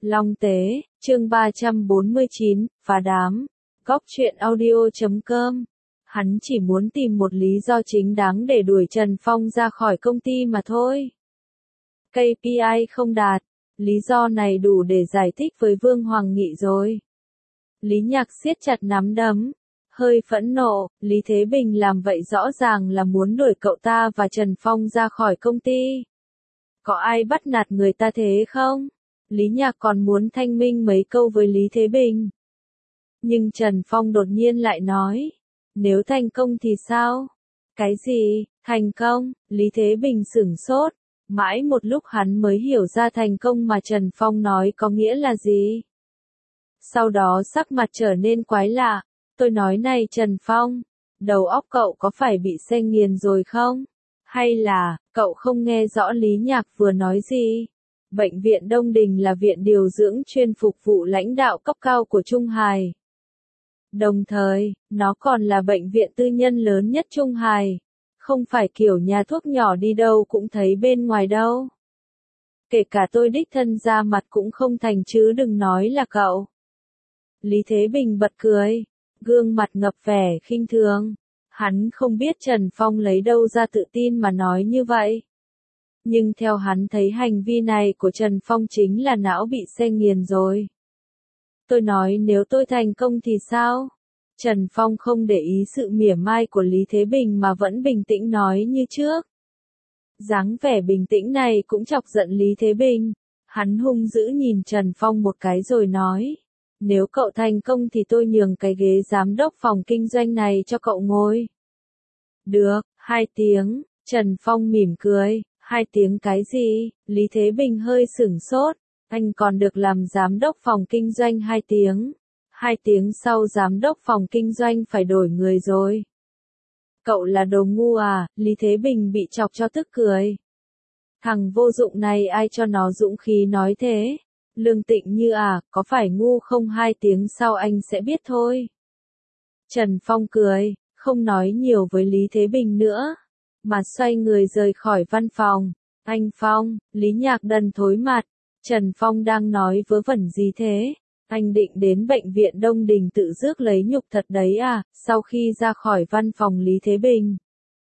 Long Tế, chương 349, phá đám. Góc truyện audio.com. Hắn chỉ muốn tìm một lý do chính đáng để đuổi Trần Phong ra khỏi công ty mà thôi. KPI không đạt, lý do này đủ để giải thích với Vương Hoàng Nghị rồi. Lý Nhạc siết chặt nắm đấm, hơi phẫn nộ, Lý Thế Bình làm vậy rõ ràng là muốn đuổi cậu ta và Trần Phong ra khỏi công ty. Có ai bắt nạt người ta thế không? Lý Nhạc còn muốn thanh minh mấy câu với Lý Thế Bình. Nhưng Trần Phong đột nhiên lại nói, nếu thành công thì sao? Cái gì, thành công? Lý Thế Bình sửng sốt, mãi một lúc hắn mới hiểu ra thành công mà Trần Phong nói có nghĩa là gì. Sau đó sắc mặt trở nên quái lạ, tôi nói này Trần Phong, đầu óc cậu có phải bị xe nghiền rồi không? Hay là, cậu không nghe rõ Lý Nhạc vừa nói gì? Bệnh viện Đông Đình là viện điều dưỡng chuyên phục vụ lãnh đạo cấp cao của Trung Hải. Đồng thời, nó còn là bệnh viện tư nhân lớn nhất Trung Hải. Không phải kiểu nhà thuốc nhỏ đi đâu cũng thấy bên ngoài đâu. Kể cả tôi đích thân ra mặt cũng không thành chứ đừng nói là cậu. Lý Thế Bình bật cười, gương mặt ngập vẻ khinh thường. Hắn không biết Trần Phong lấy đâu ra tự tin mà nói như vậy. Nhưng theo hắn thấy hành vi này của Trần Phong chính là não bị xe nghiền rồi. Tôi nói nếu tôi thành công thì sao? Trần Phong không để ý sự mỉa mai của Lý Thế Bình mà vẫn bình tĩnh nói như trước. Dáng vẻ bình tĩnh này cũng chọc giận Lý Thế Bình. Hắn hung dữ nhìn Trần Phong một cái rồi nói. Nếu cậu thành công thì tôi nhường cái ghế giám đốc phòng kinh doanh này cho cậu ngồi. Được, 2 tiếng, Trần Phong mỉm cười, 2 tiếng cái gì? Lý Thế Bình hơi sửng sốt, anh còn được làm giám đốc phòng kinh doanh 2 tiếng. 2 tiếng sau giám đốc phòng kinh doanh phải đổi người rồi. Cậu là đồ ngu à? Lý Thế Bình bị chọc cho tức cười. Thằng vô dụng này ai cho nó dũng khí nói thế? Lương Tịnh Như à, có phải ngu không? 2 tiếng sau anh sẽ biết thôi. Trần Phong cười, không nói nhiều với Lý Thế Bình nữa, mà xoay người rời khỏi văn phòng. Anh Phong, Lý Nhạc đần thối mặt. Trần Phong đang nói vớ vẩn gì thế? Anh định đến bệnh viện Đông Đình tự rước lấy nhục thật đấy à? Sau khi ra khỏi văn phòng Lý Thế Bình,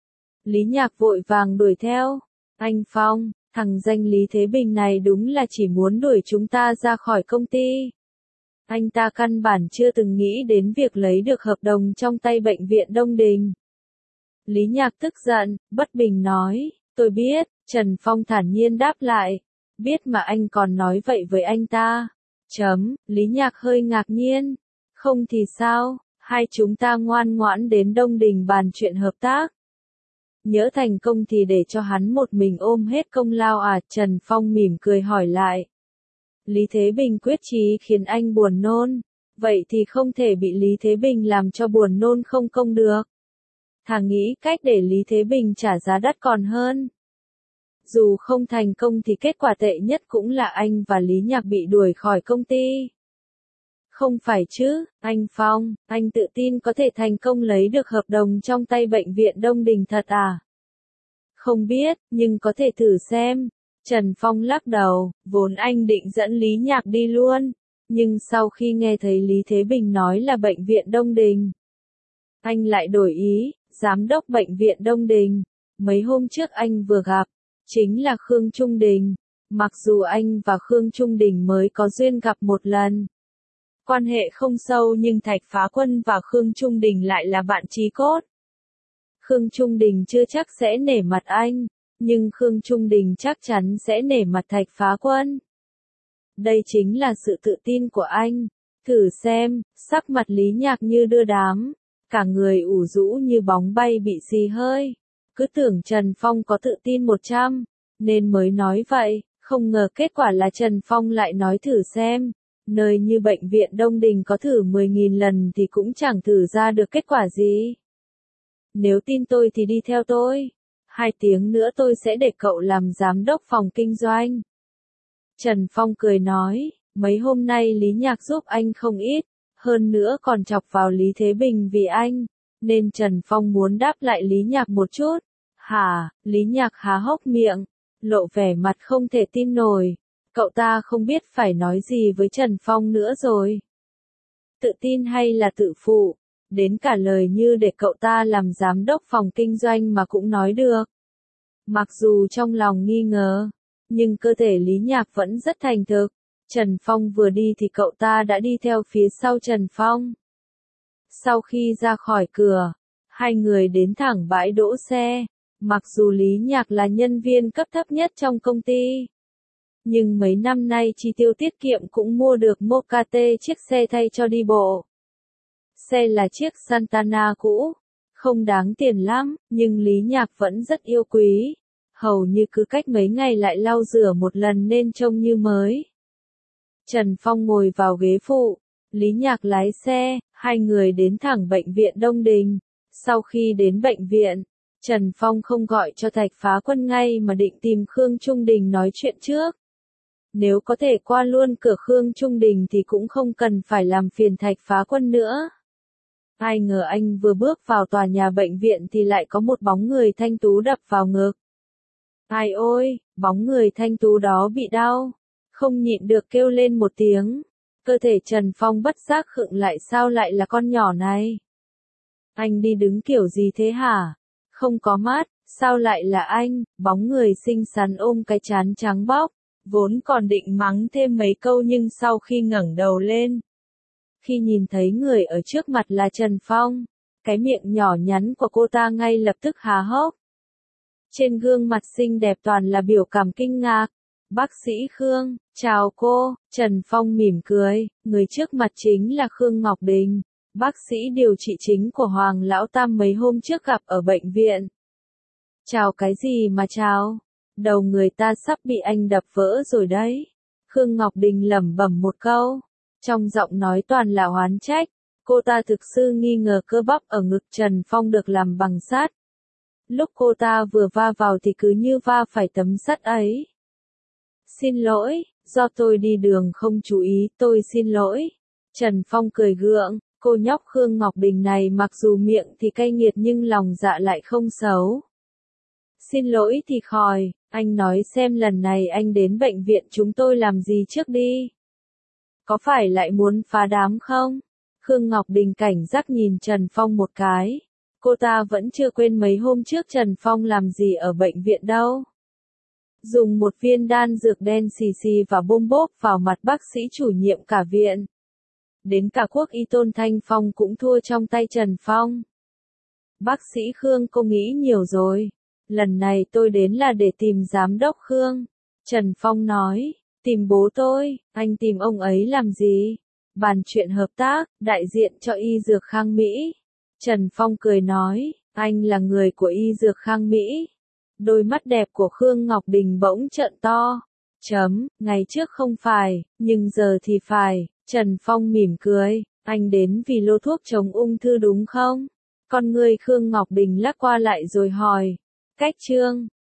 Lý Nhạc vội vàng đuổi theo. Anh Phong, thằng danh Lý Thế Bình này đúng là chỉ muốn đuổi chúng ta ra khỏi công ty. Anh ta căn bản chưa từng nghĩ đến việc lấy được hợp đồng trong tay bệnh viện Đông Đình. Lý Nhạc tức giận, bất bình nói, tôi biết. Trần Phong thản nhiên đáp lại, biết mà anh còn nói vậy với anh ta. Lý Nhạc hơi ngạc nhiên, không thì sao, hai chúng ta ngoan ngoãn đến Đông Đình bàn chuyện hợp tác. Nhỡ thành công thì để cho hắn một mình ôm hết công lao à? Trần Phong mỉm cười hỏi lại. Lý Thế Bình quyết chí khiến anh buồn nôn, vậy thì không thể bị Lý Thế Bình làm cho buồn nôn không công được. Thà nghĩ cách để Lý Thế Bình trả giá đắt còn hơn. Dù không thành công thì kết quả tệ nhất cũng là anh và Lý Nhạc bị đuổi khỏi công ty. Không phải chứ, anh Phong, anh tự tin có thể thành công lấy được hợp đồng trong tay bệnh viện Đông Đình thật à? Không biết, nhưng có thể thử xem. Trần Phong lắc đầu, vốn anh định dẫn Lý Nhạc đi luôn, nhưng sau khi nghe thấy Lý Thế Bình nói là bệnh viện Đông Đình, anh lại đổi ý. Giám đốc bệnh viện Đông Đình, mấy hôm trước anh vừa gặp, chính là Khương Trung Đình. Mặc dù anh và Khương Trung Đình mới có duyên gặp một lần, quan hệ không sâu, nhưng Thạch Phá Quân và Khương Trung Đình lại là bạn chí cốt. Khương Trung Đình chưa chắc sẽ nể mặt anh, nhưng Khương Trung Đình chắc chắn sẽ nể mặt Thạch Phá Quân. Đây chính là sự tự tin của anh. Thử xem, sắc mặt Lý Nhạc như đưa đám, cả người ủ rũ như bóng bay bị xì hơi. Cứ tưởng Trần Phong có tự tin 100, nên mới nói vậy, không ngờ kết quả là Trần Phong lại nói thử xem. Nơi như bệnh viện Đông Đình có thử 10.000 lần thì cũng chẳng thử ra được kết quả gì. Nếu tin tôi thì đi theo tôi. 2 tiếng nữa tôi sẽ để cậu làm giám đốc phòng kinh doanh. Trần Phong cười nói, mấy hôm nay Lý Nhạc giúp anh không ít, hơn nữa còn chọc vào Lý Thế Bình vì anh, nên Trần Phong muốn đáp lại Lý Nhạc một chút. Hả? Lý Nhạc há hốc miệng, lộ vẻ mặt không thể tin nổi. Cậu ta không biết phải nói gì với Trần Phong nữa rồi. Tự tin hay là tự phụ, đến cả lời như để cậu ta làm giám đốc phòng kinh doanh mà cũng nói được. Mặc dù trong lòng nghi ngờ, nhưng cơ thể Lý Nhạc vẫn rất thành thực. Trần Phong vừa đi thì cậu ta đã đi theo phía sau Trần Phong. Sau khi ra khỏi cửa, hai người đến thẳng bãi đỗ xe. Mặc dù Lý Nhạc là nhân viên cấp thấp nhất trong công ty, nhưng mấy năm nay chi tiêu tiết kiệm cũng mua được Mocate chiếc xe thay cho đi bộ. Xe là chiếc Santana cũ, không đáng tiền lắm, nhưng Lý Nhạc vẫn rất yêu quý. Hầu như cứ cách mấy ngày lại lau rửa một lần nên trông như mới. Trần Phong ngồi vào ghế phụ, Lý Nhạc lái xe, hai người đến thẳng bệnh viện Đông Đình. Sau khi đến bệnh viện, Trần Phong không gọi cho Thạch Phá Quân ngay mà định tìm Khương Trung Đình nói chuyện trước. Nếu có thể qua luôn cửa Khương Trung Đình thì cũng không cần phải làm phiền Thạch Phá Quân nữa. Ai ngờ anh vừa bước vào tòa nhà bệnh viện thì lại có một bóng người thanh tú đập vào ngực. Ai ôi, bóng người thanh tú đó bị đau, không nhịn được kêu lên một tiếng. Cơ thể Trần Phong bất giác khựng lại, sao lại là con nhỏ này? Anh đi đứng kiểu gì thế hả? Không có mắt, sao lại là anh? Bóng người xinh xắn ôm cái trán trắng bóc, vốn còn định mắng thêm mấy câu nhưng sau khi ngẩng đầu lên, khi nhìn thấy người ở trước mặt là Trần Phong, cái miệng nhỏ nhắn của cô ta ngay lập tức há hốc. Trên gương mặt xinh đẹp toàn là biểu cảm kinh ngạc. Bác sĩ Khương, chào cô, Trần Phong mỉm cười, người trước mặt chính là Khương Ngọc Đình, bác sĩ điều trị chính của Hoàng Lão Tam mấy hôm trước gặp ở bệnh viện. Chào cái gì mà chào, đầu người ta sắp bị anh đập vỡ rồi đấy. Khương Ngọc Đình lẩm bẩm một câu, trong giọng nói toàn là oán trách. Cô ta thực sự nghi ngờ cơ bắp ở ngực Trần Phong được làm bằng sắt. Lúc cô ta vừa va vào thì cứ như va phải tấm sắt ấy. Xin lỗi, do tôi đi đường không chú ý, tôi xin lỗi. Trần Phong cười gượng, cô nhóc Khương Ngọc Đình này mặc dù miệng thì cay nghiệt nhưng lòng dạ lại không xấu. Xin lỗi thì khỏi, anh nói xem lần này anh đến bệnh viện chúng tôi làm gì trước đi. Có phải lại muốn phá đám không? Khương Ngọc Đình cảnh giác nhìn Trần Phong một cái. Cô ta vẫn chưa quên mấy hôm trước Trần Phong làm gì ở bệnh viện đâu. Dùng một viên đan dược đen xì xì và bôm bốp vào mặt bác sĩ chủ nhiệm cả viện. Đến cả Quốc Y Tôn Thanh Phong cũng thua trong tay Trần Phong. Bác sĩ Khương, cô nghĩ nhiều rồi. Lần này tôi đến là để tìm giám đốc Khương. Trần Phong nói, tìm bố tôi, anh tìm ông ấy làm gì? Bàn chuyện hợp tác, đại diện cho y dược Khang Mỹ. Trần Phong cười nói, anh là người của y dược Khang Mỹ. Đôi mắt đẹp của Khương Ngọc Đình bỗng trợn to. Ngày trước không phải, nhưng giờ thì phải. Trần Phong mỉm cười, anh đến vì lô thuốc chống ung thư đúng không? Con người Khương Ngọc Đình lắc qua lại rồi hỏi. Cách chương